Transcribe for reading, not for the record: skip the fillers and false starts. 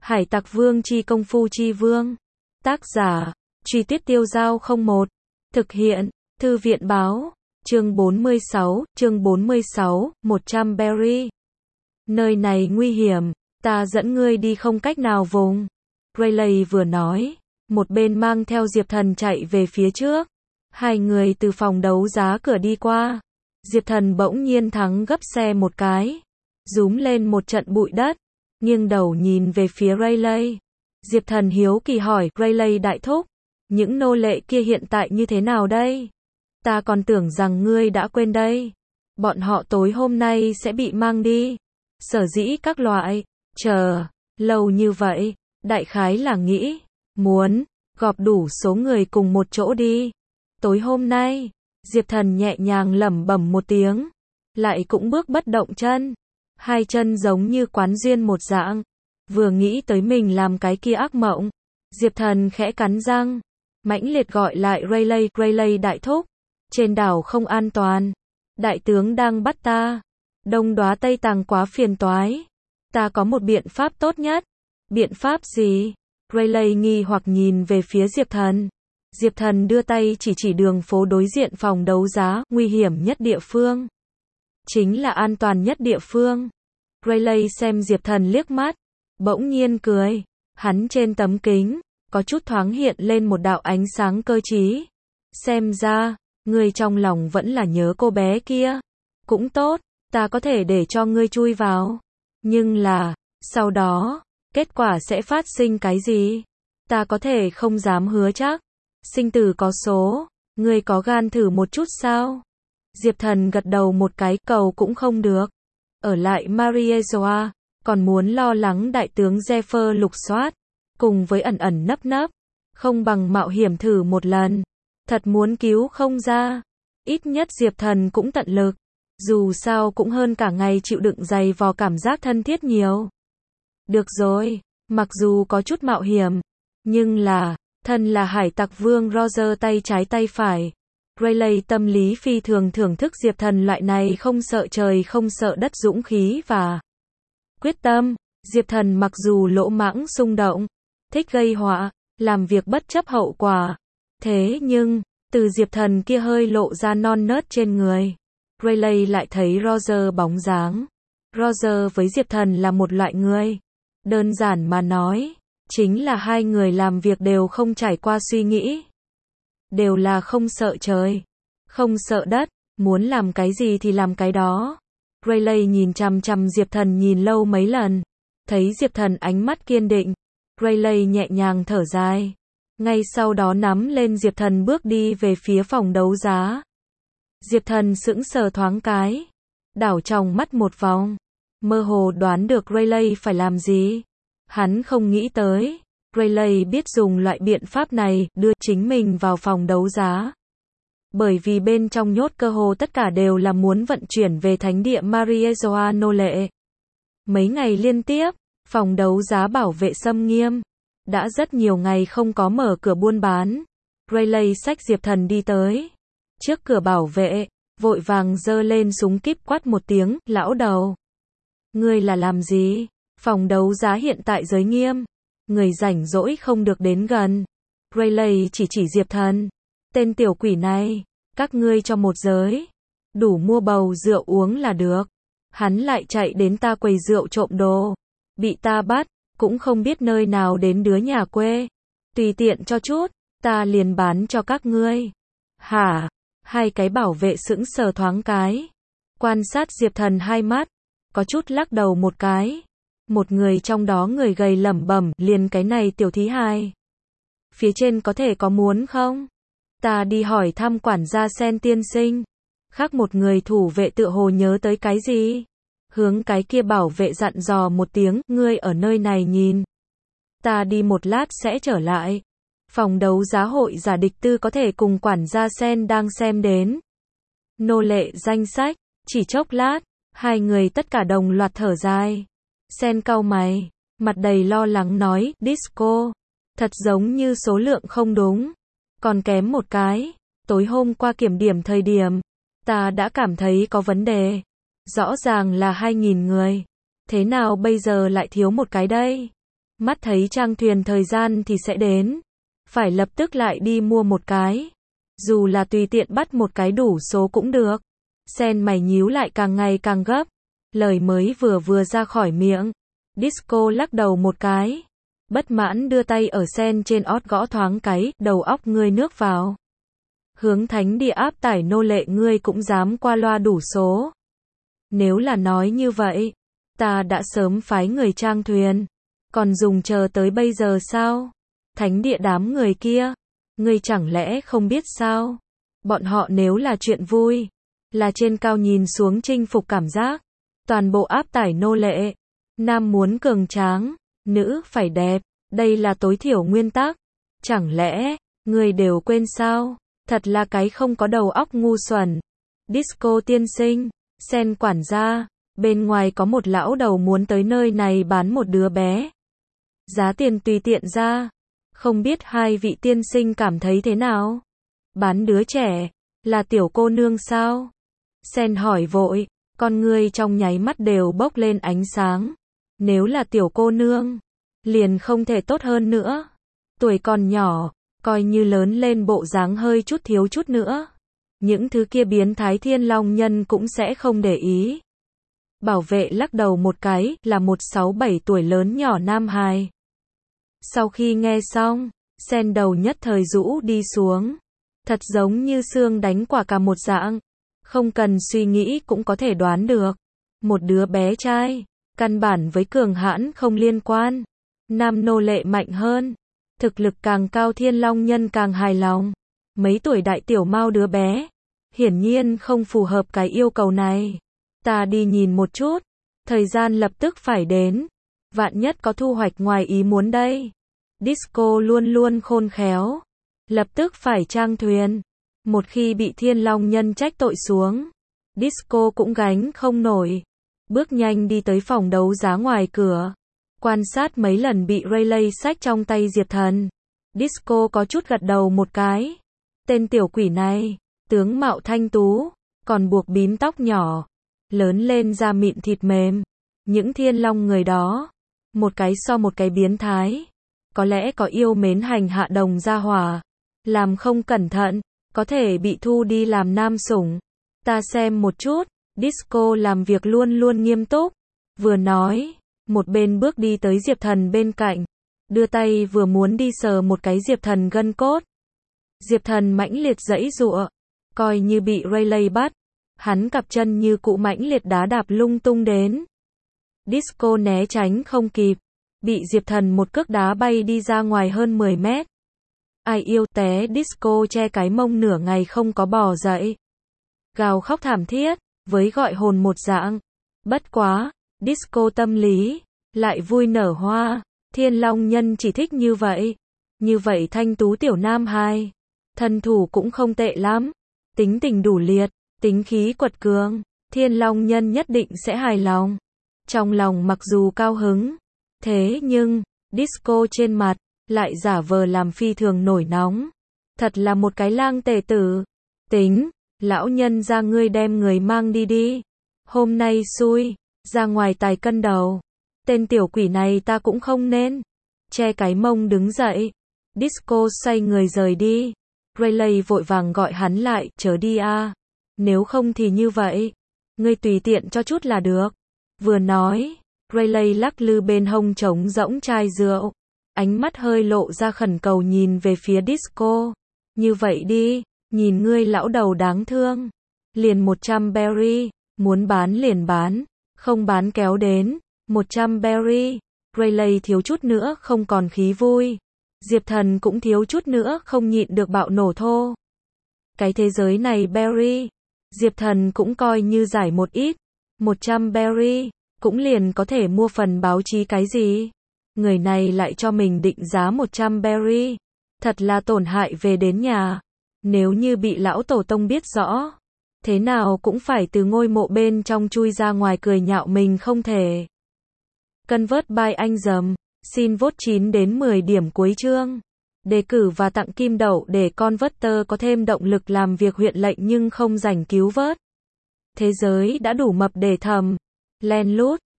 Hải Tặc Vương chi công phu chi vương. Tác giả, Truy Tuyết Tiêu Dao 01. Thực hiện, Thư viện báo. Chương 46, 100 berry. Nơi này nguy hiểm, ta dẫn ngươi đi không cách nào vùng. Rayleigh vừa nói, một bên mang theo Diệp Thần chạy về phía trước. Hai người từ phòng đấu giá cửa đi qua. Diệp Thần bỗng nhiên thắng gấp xe một cái, rúm lên một trận bụi đất, nghiêng đầu nhìn về phía Rayleigh. Diệp Thần hiếu kỳ hỏi, Rayleigh đại thúc, những nô lệ kia hiện tại như thế nào đây? Ta còn tưởng rằng ngươi đã quên đây. Bọn họ tối hôm nay sẽ bị mang đi. Sở dĩ các loại, chờ, lâu như vậy, đại khái là nghĩ, muốn, gọp đủ số người cùng một chỗ đi. Tối hôm nay, Diệp Thần nhẹ nhàng lẩm bẩm một tiếng, lại cũng bước bất động chân. Hai chân giống như quán duyên một dạng. Vừa nghĩ tới mình làm cái kia ác mộng, Diệp Thần khẽ cắn răng, mãnh liệt gọi lại Rayleigh, Rayleigh đại thúc, trên đảo không an toàn. Đại tướng đang bắt ta. Đông đoá Tây Tàng quá phiền toái. Ta có một biện pháp tốt nhất. Biện pháp gì? Rayleigh nghi hoặc nhìn về phía Diệp Thần. Diệp Thần đưa tay chỉ đường phố đối diện phòng đấu giá, nguy hiểm nhất địa phương. Chính là an toàn nhất địa phương. Rayleigh xem Diệp Thần liếc mắt, bỗng nhiên cười. Hắn trên tấm kính, có chút thoáng hiện lên một đạo ánh sáng cơ trí. Xem ra, ngươi trong lòng vẫn là nhớ cô bé kia. Cũng tốt, ta có thể để cho ngươi chui vào. Nhưng là, sau đó, kết quả sẽ phát sinh cái gì? Ta có thể không dám hứa chắc. Sinh tử có số, ngươi có gan thử một chút sao? Diệp Thần gật đầu một cái, cầu cũng không được. Ở lại Mariejoa, còn muốn lo lắng đại tướng Zephyr lục soát, cùng với ẩn ẩn nấp nấp, không bằng mạo hiểm thử một lần. Thật muốn cứu không ra, ít nhất Diệp Thần cũng tận lực, dù sao cũng hơn cả ngày chịu đựng dày vò cảm giác thân thiết nhiều. Được rồi, mặc dù có chút mạo hiểm, nhưng là, thân là Hải Tặc Vương Roger tay trái tay phải. Rayleigh tâm lý phi thường thưởng thức Diệp Thần loại này không sợ trời không sợ đất dũng khí và quyết tâm. Diệp Thần mặc dù lỗ mãng xung động, thích gây họa, làm việc bất chấp hậu quả. Thế nhưng, từ Diệp Thần kia hơi lộ ra non nớt trên người, Rayleigh lại thấy Roger bóng dáng. Roger với Diệp Thần là một loại người. Đơn giản mà nói, chính là hai người làm việc đều không trải qua suy nghĩ. Đều là không sợ trời, không sợ đất, muốn làm cái gì thì làm cái đó. Rayleigh nhìn chằm chằm Diệp Thần nhìn lâu mấy lần, thấy Diệp Thần ánh mắt kiên định, Rayleigh nhẹ nhàng thở dài. Ngay sau đó nắm lên Diệp Thần bước đi về phía phòng đấu giá. Diệp Thần sững sờ thoáng cái, đảo trong mắt một vòng, mơ hồ đoán được Rayleigh phải làm gì. Hắn không nghĩ tới, Rayleigh biết dùng loại biện pháp này, đưa chính mình vào phòng đấu giá. Bởi vì bên trong nhốt cơ hồ tất cả đều là muốn vận chuyển về thánh địa Mariejoa nô lệ. Mấy ngày liên tiếp, phòng đấu giá bảo vệ xâm nghiêm. Đã rất nhiều ngày không có mở cửa buôn bán. Rayleigh xách Diệp Thần đi tới. Trước cửa bảo vệ, vội vàng giơ lên súng kíp quát một tiếng, lão đầu. Ngươi là làm gì? Phòng đấu giá hiện tại giới nghiêm. Người rảnh rỗi không được đến gần. Rayleigh chỉ Diệp Thần. Tên tiểu quỷ này, các ngươi cho một giới. Đủ mua bầu rượu uống là được. Hắn lại chạy đến ta quầy rượu trộm đồ. Bị ta bắt, cũng không biết nơi nào đến đứa nhà quê. Tùy tiện cho chút, ta liền bán cho các ngươi. Hả? Hai cái bảo vệ sững sờ thoáng cái. Quan sát Diệp Thần hai mắt, có chút lắc đầu một cái. Một người trong đó người gầy lẩm bẩm, liền cái này tiểu thí hài. Phía trên có thể có muốn không? Ta đi hỏi thăm quản gia Sen tiên sinh. Khác một người thủ vệ tựa hồ nhớ tới cái gì. Hướng cái kia bảo vệ dặn dò một tiếng, ngươi ở nơi này nhìn. Ta đi một lát sẽ trở lại. Phòng đấu giá hội giả địch tư có thể cùng quản gia Sen đang xem đến. Nô lệ danh sách, chỉ chốc lát, hai người tất cả đồng loạt thở dài. Sen cau mày, mặt đầy lo lắng nói, disco, thật giống như số lượng không đúng, còn kém một cái. Tối hôm qua kiểm điểm thời điểm, ta đã cảm thấy có vấn đề. Rõ ràng là 2.000 người, thế nào bây giờ lại thiếu một cái đây? Mắt thấy trang thuyền thời gian thì sẽ đến. Phải lập tức lại đi mua một cái. Dù là tùy tiện bắt một cái đủ số cũng được. Sen mày nhíu lại càng ngày càng gấp. Lời mới vừa ra khỏi miệng. Disco lắc đầu một cái. Bất mãn đưa tay ở Sen trên ót gõ thoáng cái, đầu óc ngươi nước vào. Hướng thánh địa áp tải nô lệ ngươi cũng dám qua loa đủ số. Nếu là nói như vậy, ta đã sớm phái người trang thuyền. Còn dùng chờ tới bây giờ sao? Thánh địa đám người kia, ngươi chẳng lẽ không biết sao? Bọn họ nếu là chuyện vui, là trên cao nhìn xuống chinh phục cảm giác. Toàn bộ áp tải nô lệ. Nam muốn cường tráng, nữ phải đẹp, đây là tối thiểu nguyên tắc. Chẳng lẽ, ngươi đều quên sao? Thật là cái không có đầu óc ngu xuẩn. Disco tiên sinh, Sen quản gia, bên ngoài có một lão đầu muốn tới nơi này bán một đứa bé. Giá tiền tùy tiện ra. Không biết hai vị tiên sinh cảm thấy thế nào? Bán đứa trẻ, là tiểu cô nương sao? Sen hỏi vội, con ngươi trong nháy mắt đều bốc lên ánh sáng. Nếu là tiểu cô nương, liền không thể tốt hơn nữa. Tuổi còn nhỏ, coi như lớn lên bộ dáng hơi chút thiếu chút nữa. Những thứ kia biến thái thiên long nhân cũng sẽ không để ý. Bảo vệ lắc đầu một cái, là một 6-7 tuổi lớn nhỏ nam hài. Sau khi nghe xong, Sen đầu nhất thời rũ đi xuống. Thật giống như xương đánh quả cà một dạng. Không cần suy nghĩ cũng có thể đoán được. Một đứa bé trai, căn bản với cường hãn không liên quan. Nam nô lệ mạnh hơn. Thực lực càng cao thiên long nhân càng hài lòng. Mấy tuổi đại tiểu mao đứa bé. Hiển nhiên không phù hợp cái yêu cầu này. Ta đi nhìn một chút. Thời gian lập tức phải đến. Vạn nhất có thu hoạch ngoài ý muốn đây. Disco luôn luôn khôn khéo. Lập tức phải trang thuyền. Một khi bị thiên long nhân trách tội xuống, Disco cũng gánh không nổi. Bước nhanh đi tới phòng đấu giá ngoài cửa. Quan sát mấy lần bị Rayleigh xách trong tay Diệp Thần. Disco có chút gật đầu một cái. Tên tiểu quỷ này, tướng mạo thanh tú, còn buộc bím tóc nhỏ. Lớn lên da mịn thịt mềm. Những thiên long người đó, một cái so một cái biến thái. Có lẽ có yêu mến hành hạ đồng gia hỏa. Làm không cẩn thận, có thể bị thu đi làm nam sủng. Ta xem một chút. Disco làm việc luôn luôn nghiêm túc. Vừa nói, một bên bước đi tới Diệp Thần bên cạnh. Đưa tay vừa muốn đi sờ một cái Diệp Thần gân cốt. Diệp Thần mãnh liệt giãy giụa. Coi như bị Rayleigh bắt. Hắn cặp chân như cụ mãnh liệt đá đạp lung tung đến. Disco né tránh không kịp. Bị Diệp Thần một cước đá bay đi ra ngoài hơn 10 mét. Ai yêu té. Disco che cái mông nửa ngày không có bò dậy. Gào khóc thảm thiết, với gọi hồn một dạng. Bất quá, Disco tâm lý, lại vui nở hoa. Thiên long nhân chỉ thích như vậy. Như vậy thanh tú tiểu nam hài. Thân thủ cũng không tệ lắm. Tính tình đủ liệt, tính khí quật cường. Thiên long nhân nhất định sẽ hài lòng. Trong lòng mặc dù cao hứng. Thế nhưng, Disco trên mặt, lại giả vờ làm phi thường nổi nóng. Thật là một cái lang tề tử. Tính, lão nhân ra ngươi đem người mang đi đi. Hôm nay xui, ra ngoài tài cân đầu. Tên tiểu quỷ này ta cũng không nên. Che cái mông đứng dậy. Disco xoay người rời đi. Rayleigh vội vàng gọi hắn lại, chớ đi a. Nếu không thì như vậy. Ngươi tùy tiện cho chút là được. Vừa nói, Rayleigh lắc lư bên hông trống rỗng chai rượu. Ánh mắt hơi lộ ra khẩn cầu nhìn về phía Disco. Như vậy đi, nhìn ngươi lão đầu đáng thương. Liền 100 berry, muốn bán liền bán, không bán kéo đến. 100 berry, Rayleigh thiếu chút nữa không còn khí vui. Diệp Thần cũng thiếu chút nữa không nhịn được bạo nổ thô. Cái thế giới này berry, Diệp Thần cũng coi như giải một ít. 100 berry, cũng liền có thể mua phần báo chí cái gì. Người này lại cho mình định giá 100 berry. Thật là tổn hại về đến nhà. Nếu như bị lão tổ tông biết rõ, thế nào cũng phải từ ngôi mộ bên trong chui ra ngoài cười nhạo mình không thể. Convert by anh dầm. Xin vote 9 đến 10 điểm cuối chương. Đề cử và tặng kim đậu để Converter có thêm động lực làm việc huyện lệnh nhưng không rảnh cứu vớt. Thế giới đã đủ mập để thầm. Len lút.